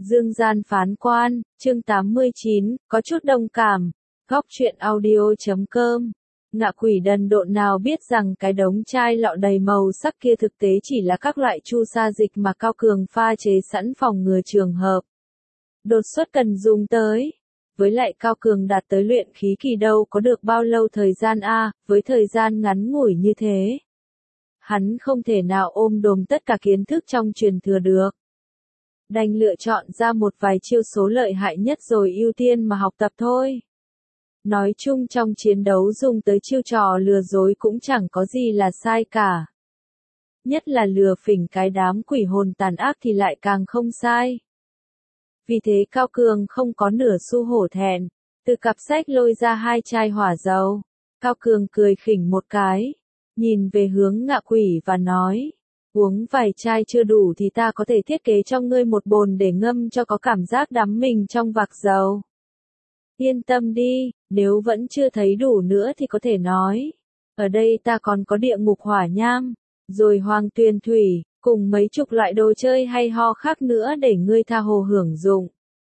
Dương gian phán quan, chương 89, có chút đồng cảm. Góc truyện audio.com. Ngạ quỷ đần độn nào biết rằng cái đống chai lọ đầy màu sắc kia thực tế chỉ là các loại chu sa dịch mà Cao Cường pha chế sẵn phòng ngừa trường hợp đột xuất cần dùng tới. Với lại Cao Cường đạt tới luyện khí kỳ đâu có được bao lâu thời gian với thời gian ngắn ngủi như thế. Hắn không thể nào ôm đồm tất cả kiến thức trong truyền thừa được. Đành lựa chọn ra một vài chiêu số lợi hại nhất rồi ưu tiên mà học tập thôi. Nói chung trong chiến đấu dùng tới chiêu trò lừa dối cũng chẳng có gì là sai cả. Nhất là lừa phỉnh cái đám quỷ hồn tàn ác thì lại càng không sai. Vì thế Cao Cường không có nửa xu hổ thẹn, từ cặp sách lôi ra 2 chai hỏa dầu. Cao Cường cười khỉnh một cái, nhìn về hướng Ngạ Quỷ và nói, uống vài chai chưa đủ thì ta có thể thiết kế cho ngươi một bồn để ngâm cho có cảm giác đắm mình trong vạc dầu. Yên tâm đi, nếu vẫn chưa thấy đủ nữa thì có thể nói. Ở đây ta còn có địa ngục hỏa nham, rồi hoàng tuyền thủy, cùng mấy chục loại đồ chơi hay ho khác nữa để ngươi tha hồ hưởng dụng.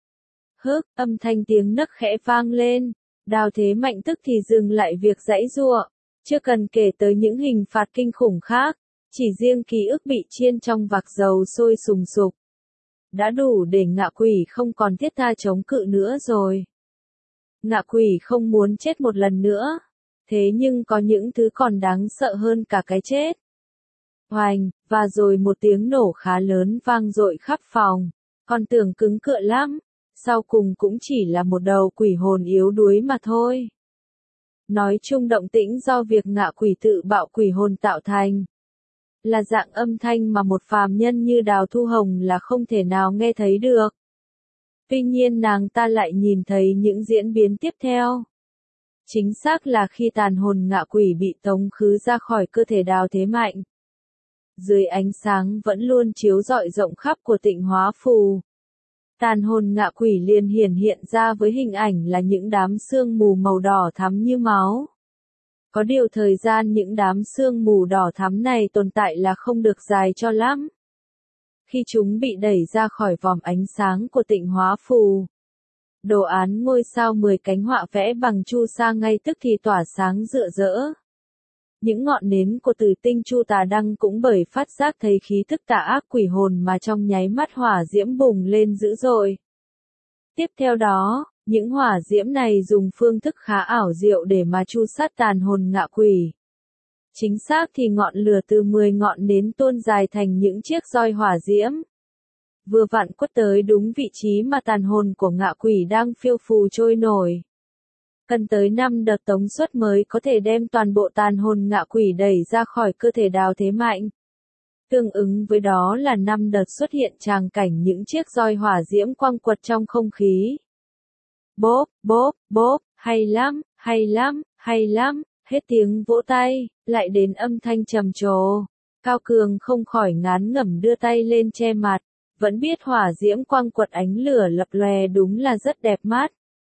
Âm thanh tiếng nấc khẽ vang lên, Đào Thế Mạnh tức thì dừng lại việc giãy giụa, chưa cần kể tới những hình phạt kinh khủng khác, chỉ riêng ký ức bị chiên trong vạc dầu sôi sùng sục. Đã đủ để Ngạ Quỷ không còn thiết tha chống cự nữa rồi. Ngạ Quỷ không muốn chết một lần nữa, thế nhưng có những thứ còn đáng sợ hơn cả cái chết. Hoành, và rồi một tiếng nổ khá lớn vang dội khắp phòng, còn tưởng cứng cựa lắm, sau cùng cũng chỉ là một đầu quỷ hồn yếu đuối mà thôi. Nói chung động tĩnh do việc Ngạ Quỷ tự bạo quỷ hồn tạo thành, là dạng âm thanh mà một phàm nhân như Đào Thu Hồng là không thể nào nghe thấy được. Tuy nhiên nàng ta lại nhìn thấy những diễn biến tiếp theo. Chính xác là khi tàn hồn Ngạ Quỷ bị tống khứ ra khỏi cơ thể Đào Thế Mạnh. Dưới ánh sáng vẫn luôn chiếu rọi rộng khắp của Tịnh Hóa Phù, tàn hồn Ngạ Quỷ liền hiện ra với hình ảnh là những đám sương mù màu đỏ thắm như máu. Có điều thời gian những đám sương mù đỏ thắm này tồn tại là không được dài cho lắm. Khi chúng bị đẩy ra khỏi vòm ánh sáng của Tịnh Hóa Phù, đồ án ngôi sao 10 cánh họa vẽ bằng chu sa ngay tức thì tỏa sáng rực rỡ. Những ngọn nến của Tử Tinh Chu Tà Đăng cũng bởi phát giác thấy khí thức tà ác quỷ hồn mà trong nháy mắt hỏa diễm bùng lên dữ dội. Tiếp theo đó, những hỏa diễm này dùng phương thức khá ảo diệu để mà chu sát tàn hồn Ngạ Quỷ. Chính xác thì ngọn lửa từ 10 ngọn nến tuôn dài thành những chiếc roi hỏa diễm. Vừa vặn quất tới đúng vị trí mà tàn hồn của Ngạ Quỷ đang phiêu phù trôi nổi. Cần tới 5 đợt tống suất mới có thể đem toàn bộ tàn hồn Ngạ Quỷ đẩy ra khỏi cơ thể Đào Thế Mạnh. Tương ứng với đó là 5 đợt xuất hiện tràng cảnh những chiếc roi hỏa diễm quăng quật trong không khí. Bốp, bốp, bốp, hay lắm, hay lắm, hay lắm, hết tiếng vỗ tay, lại đến âm thanh trầm trồ. Cao Cường không khỏi ngán ngẩm đưa tay lên che mặt, vẫn biết hỏa diễm quăng quật ánh lửa lập lòe đúng là rất đẹp mắt.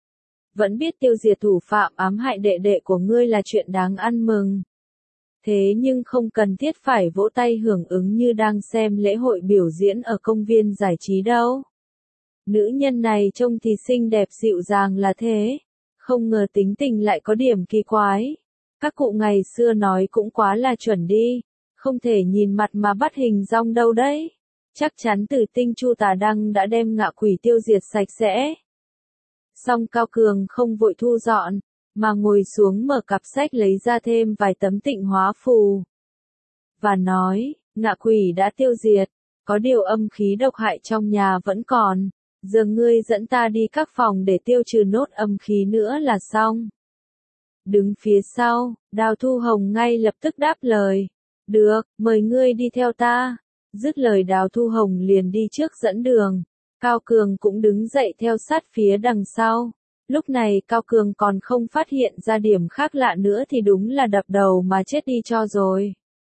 Vẫn biết tiêu diệt thủ phạm ám hại đệ đệ của ngươi là chuyện đáng ăn mừng. Thế nhưng không cần thiết phải vỗ tay hưởng ứng như đang xem lễ hội biểu diễn ở công viên giải trí đâu. Nữ nhân này trông thì xinh đẹp dịu dàng là thế, không ngờ tính tình lại có điểm kỳ quái. Các cụ ngày xưa nói cũng quá là chuẩn đi, không thể nhìn mặt mà bắt hình dong đâu đấy. Chắc chắn Tử Tinh Chu Tà Đăng đã đem Ngạ Quỷ tiêu diệt sạch sẽ. Song Cao Cường không vội thu dọn, mà ngồi xuống mở cặp sách lấy ra thêm vài tấm Tịnh Hóa Phù. Và nói, Ngạ Quỷ đã tiêu diệt, có điều âm khí độc hại trong nhà vẫn còn, giờ ngươi dẫn ta đi các phòng để tiêu trừ nốt âm khí nữa là xong. Đứng phía sau, Đào Thu Hồng ngay lập tức đáp lời, được, mời ngươi đi theo ta. Dứt lời Đào Thu Hồng liền đi trước dẫn đường. Cao Cường cũng đứng dậy theo sát phía đằng sau. Lúc này Cao Cường còn không phát hiện ra điểm khác lạ nữa thì đúng là đập đầu mà chết đi cho rồi.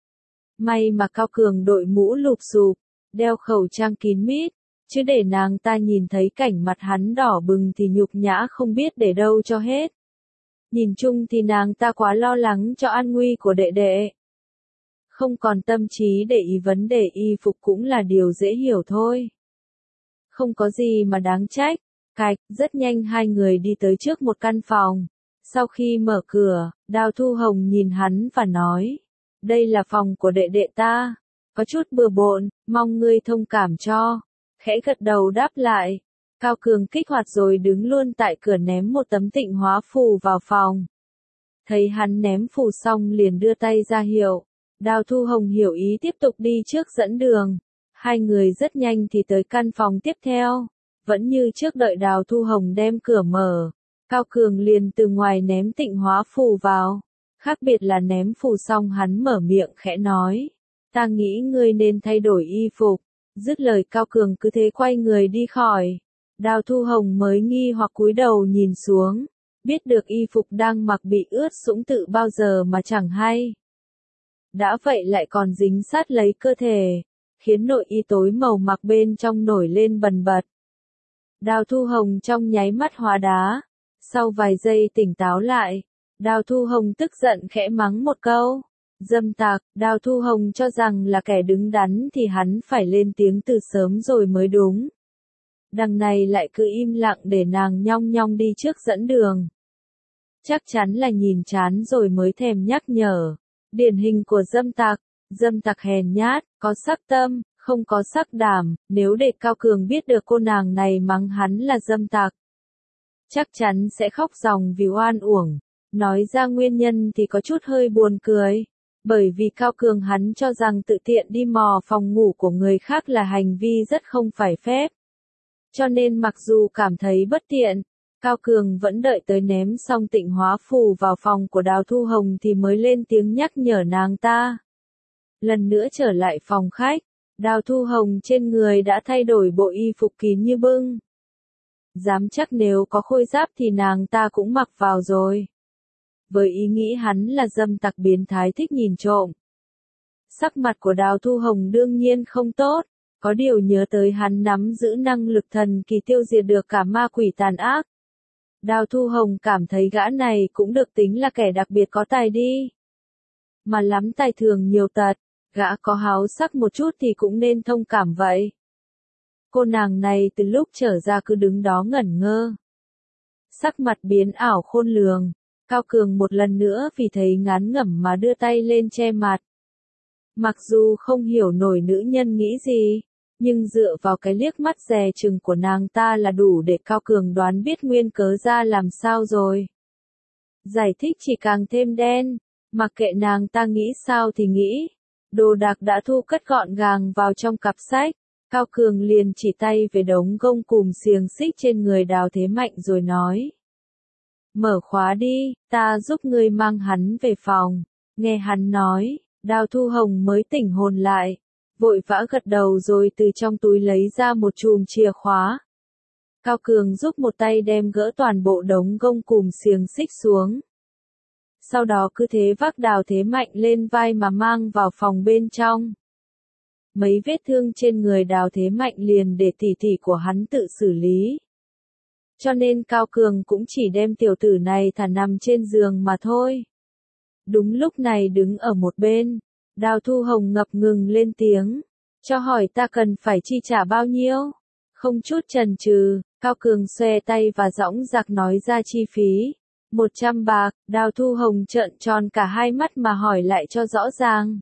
May mà Cao Cường đội mũ lụp xụp, đeo khẩu trang kín mít, chứ để nàng ta nhìn thấy cảnh mặt hắn đỏ bừng thì nhục nhã không biết để đâu cho hết. Nhìn chung thì nàng ta quá lo lắng cho an nguy của đệ đệ. Không còn tâm trí để ý vấn đề y phục cũng là điều dễ hiểu thôi. Không có gì mà đáng trách. Cạch, rất nhanh hai người đi tới trước một căn phòng. Sau khi mở cửa, Đào Thu Hồng nhìn hắn và nói. Đây là phòng của đệ đệ ta. Có chút bừa bộn, mong ngươi thông cảm cho. Khẽ gật đầu đáp lại. Cao Cường kích hoạt rồi đứng luôn tại cửa ném một tấm tịnh hóa phù vào phòng. Thấy hắn ném phù xong liền đưa tay ra hiệu. Đào Thu Hồng hiểu ý tiếp tục đi trước dẫn đường. Hai người rất nhanh thì tới căn phòng tiếp theo. Vẫn như trước đợi Đào Thu Hồng đem cửa mở. Cao Cường liền từ ngoài ném tịnh hóa phù vào. Khác biệt là ném phù xong hắn mở miệng khẽ nói. Ta nghĩ ngươi nên thay đổi y phục. Dứt lời Cao Cường cứ thế quay người đi khỏi. Đào Thu Hồng mới nghi hoặc cúi đầu nhìn xuống. Biết được y phục đang mặc bị ướt sũng tự bao giờ mà chẳng hay. Đã vậy lại còn dính sát lấy cơ thể. Khiến nội y tối màu mặc bên trong nổi lên bần bật. Đào Thu Hồng trong nháy mắt hóa đá. Sau vài giây tỉnh táo lại. Đào Thu Hồng tức giận khẽ mắng một câu. Dâm tặc, Đào Thu Hồng cho rằng là kẻ đứng đắn thì hắn phải lên tiếng từ sớm rồi mới đúng. Đằng này lại cứ im lặng để nàng nhong nhong đi trước dẫn đường. Chắc chắn là nhìn chán rồi mới thèm nhắc nhở. Điển hình của dâm tặc hèn nhát, có sắc tâm, không có sắc đảm, nếu để Cao Cường biết được cô nàng này mắng hắn là dâm tặc. Chắc chắn sẽ khóc ròng vì oan uổng. Nói ra nguyên nhân thì có chút hơi buồn cười. Bởi vì Cao Cường hắn cho rằng tự tiện đi mò phòng ngủ của người khác là hành vi rất không phải phép. Cho nên mặc dù cảm thấy bất tiện, Cao Cường vẫn đợi tới ném xong tịnh hóa phù vào phòng của Đào Thu Hồng thì mới lên tiếng nhắc nhở nàng ta. Lần nữa trở lại phòng khách, Đào Thu Hồng trên người đã thay đổi bộ y phục kín như bưng. Dám chắc nếu có khôi giáp thì nàng ta cũng mặc vào rồi. Với ý nghĩ hắn là dâm tặc biến thái thích nhìn trộm. Sắc mặt của Đào Thu Hồng đương nhiên không tốt, có điều nhớ tới hắn nắm giữ năng lực thần kỳ tiêu diệt được cả ma quỷ tàn ác. Đào Thu Hồng cảm thấy gã này cũng được tính là kẻ đặc biệt có tài đi. Mà lắm tài thường nhiều tật, gã có háo sắc một chút thì cũng nên thông cảm vậy. Cô nàng này từ lúc trở ra cứ đứng đó ngẩn ngơ. Sắc mặt biến ảo khôn lường. Cao Cường một lần nữa vì thấy ngán ngẩm mà đưa tay lên che mặt. Mặc dù không hiểu nổi nữ nhân nghĩ gì, nhưng dựa vào cái liếc mắt dè chừng của nàng ta là đủ để Cao Cường đoán biết nguyên cớ ra làm sao rồi. Giải thích chỉ càng thêm đen, mặc kệ nàng ta nghĩ sao thì nghĩ. Đồ đạc đã thu cất gọn gàng vào trong cặp sách, Cao Cường liền chỉ tay về đống gông cùm xiềng xích trên người Đào Thế Mạnh rồi nói. Mở khóa đi, ta giúp ngươi mang hắn về phòng. Nghe hắn nói, Đào Thu Hồng mới tỉnh hồn lại, vội vã gật đầu rồi từ trong túi lấy ra một chùm chìa khóa. Cao Cường giúp một tay đem gỡ toàn bộ đống gông cùm xiềng xích xuống. Sau đó cứ thế vác Đào Thế Mạnh lên vai mà mang vào phòng bên trong. Mấy vết thương trên người Đào Thế Mạnh liền để tỷ tỷ của hắn tự xử lý. Cho nên Cao Cường cũng chỉ đem tiểu tử này thả nằm trên giường mà thôi. Đúng lúc này đứng ở một bên, Đào Thu Hồng ngập ngừng lên tiếng. Cho hỏi ta cần phải chi trả bao nhiêu? Không chút chần chừ, Cao Cường xoe tay và dõng dạc nói ra chi phí. 100 bạc, Đào Thu Hồng trợn tròn cả hai mắt mà hỏi lại cho rõ ràng.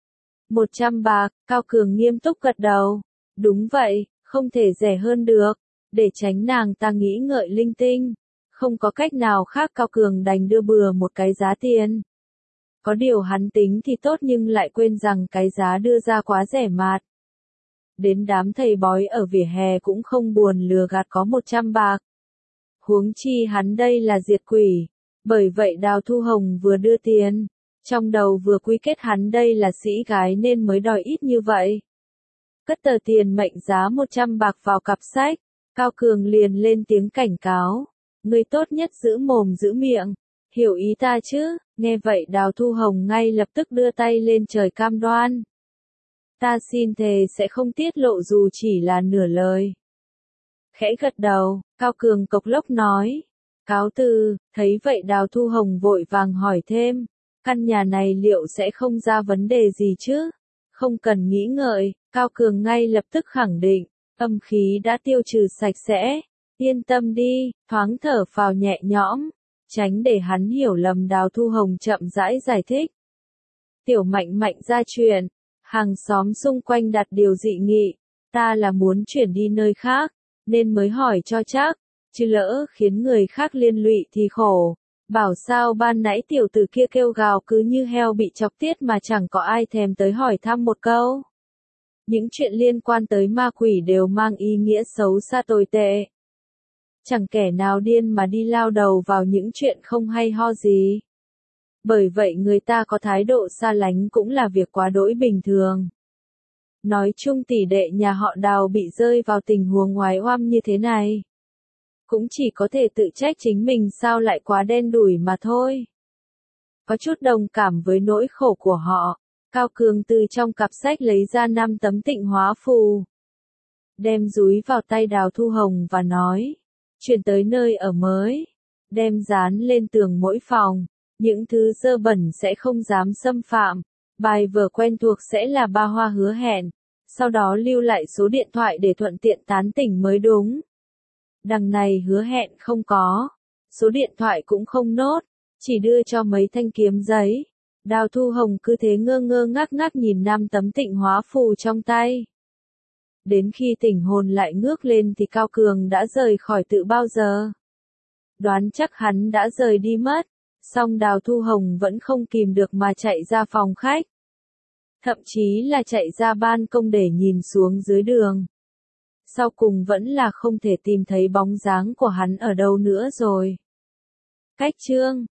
100 bạc, Cao Cường nghiêm túc gật đầu. Đúng vậy, không thể rẻ hơn được. Để tránh nàng ta nghĩ ngợi linh tinh. Không có cách nào khác Cao Cường đành đưa bừa một cái giá tiền. Có điều hắn tính thì tốt nhưng lại quên rằng cái giá đưa ra quá rẻ mạt. Đến đám thầy bói ở vỉa hè cũng không buồn lừa gạt có 100 bạc. Huống chi hắn đây là diệt quỷ. Bởi vậy Đào Thu Hồng vừa đưa tiền. Trong đầu vừa quy kết hắn đây là sĩ gái nên mới đòi ít như vậy. Cất tờ tiền mệnh giá 100 bạc vào cặp sách. Cao Cường liền lên tiếng cảnh cáo. Người tốt nhất giữ mồm giữ miệng. Hiểu ý ta chứ? Nghe vậy Đào Thu Hồng ngay lập tức đưa tay lên trời cam đoan. Ta xin thề sẽ không tiết lộ dù chỉ là nửa lời. Khẽ gật đầu, Cao Cường cộc lốc nói. Cáo từ, thấy vậy Đào Thu Hồng vội vàng hỏi thêm. Căn nhà này liệu sẽ không ra vấn đề gì chứ? Không cần nghĩ ngợi, Cao Cường ngay lập tức khẳng định. Âm khí đã tiêu trừ sạch sẽ. Yên tâm đi, thoáng thở phào nhẹ nhõm. Tránh để hắn hiểu lầm, Đào Thu Hồng chậm rãi giải thích. Tiểu Mạnh Mạnh ra chuyện. Hàng xóm xung quanh đặt điều dị nghị. Ta là muốn chuyển đi nơi khác, nên mới hỏi cho chắc. Chứ lỡ khiến người khác liên lụy thì khổ. Bảo sao ban nãy tiểu tử kia kêu gào cứ như heo bị chọc tiết mà chẳng có ai thèm tới hỏi thăm một câu. Những chuyện liên quan tới ma quỷ đều mang ý nghĩa xấu xa tồi tệ. Chẳng kẻ nào điên mà đi lao đầu vào những chuyện không hay ho gì. Bởi vậy người ta có thái độ xa lánh cũng là việc quá đỗi bình thường. Nói chung tỷ đệ nhà họ Đào bị rơi vào tình huống oái oăm như thế này. Cũng chỉ có thể tự trách chính mình sao lại quá đen đủi mà thôi. Có chút đồng cảm với nỗi khổ của họ, Cao Cường từ trong cặp sách lấy ra 5 tấm tịnh hóa phù. Đem dúi vào tay Đào Thu Hồng và nói, chuyển tới nơi ở mới. Đem dán lên tường mỗi phòng, những thứ dơ bẩn sẽ không dám xâm phạm. Bài vở quen thuộc sẽ là ba hoa hứa hẹn, sau đó lưu lại số điện thoại để thuận tiện tán tỉnh mới đúng. Đằng này hứa hẹn không có, số điện thoại cũng không nốt, chỉ đưa cho mấy thanh kiếm giấy. Đào Thu Hồng cứ thế ngơ ngơ ngác ngác nhìn 5 tấm tịnh hóa phù trong tay. Đến khi tỉnh hồn lại ngước lên thì Cao Cường đã rời khỏi tự bao giờ. Đoán chắc hắn đã rời đi mất, song Đào Thu Hồng vẫn không kìm được mà chạy ra phòng khách. Thậm chí là chạy ra ban công để nhìn xuống dưới đường. Sau cùng vẫn là không thể tìm thấy bóng dáng của hắn ở đâu nữa rồi. Cách chương